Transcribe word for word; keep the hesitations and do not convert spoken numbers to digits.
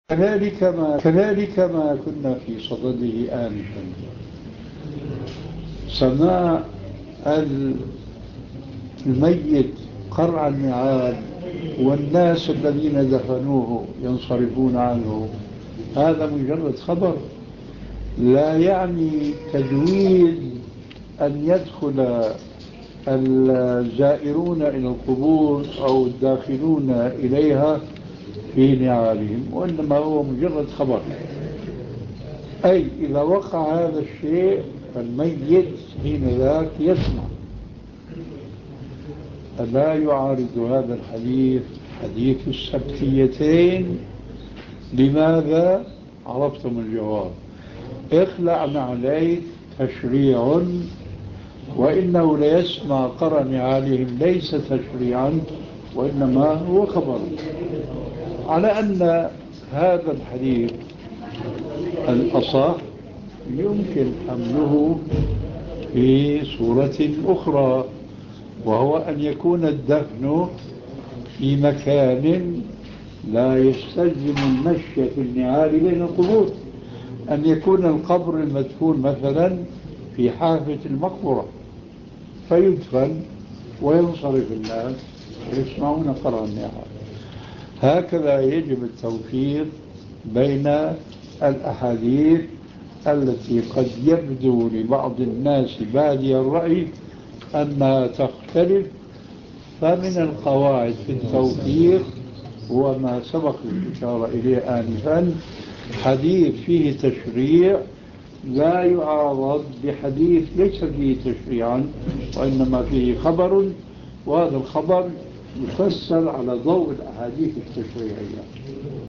كذلك ما كذلك ما كنا في صدده آنفا. سماع الميت قرع النعال والناس الذين دفنوه ينصرفون عنه، هذا مجرد خبر، لا يعني تجويز أن يدخل الزائرون إلى القبور أو الداخلون إليها في نعالهم، وإنما هو مجرد خبر. أي إذا وقع هذا الشيء فالميت حين ذاك يسمع. ألا يعارض هذا الحديث حديث السبتيتين؟ لماذا؟ عرفتم الجواب. اخلع نعليك تشريع، وإنه ليسمع قرع نعالهم ليس تشريعا وإنما هو خبر. على أن هذا الحديث الأصح يمكن حمله في صورة أخرى، وهو أن يكون الدفن في مكان لا يستلزم المشي في النعال بين القبور، أن يكون القبر المدفون مثلا في حافة المقبرة فيدفن وينصرف الناس ويسمعون قرع النعال. هكذا يجب التوفيق بين الأحاديث التي قد يبدو لبعض الناس بادي الرأي أنها تختلف. فمن القواعد في التوفيق هو ما سبق الإشارة إليه آنفا، حديث فيه تشريع لا يعارض بحديث ليس فيه تشريعا وإنما فيه خبر، وهذا الخبر يفسر على ضوء الأحاديث التشريعية.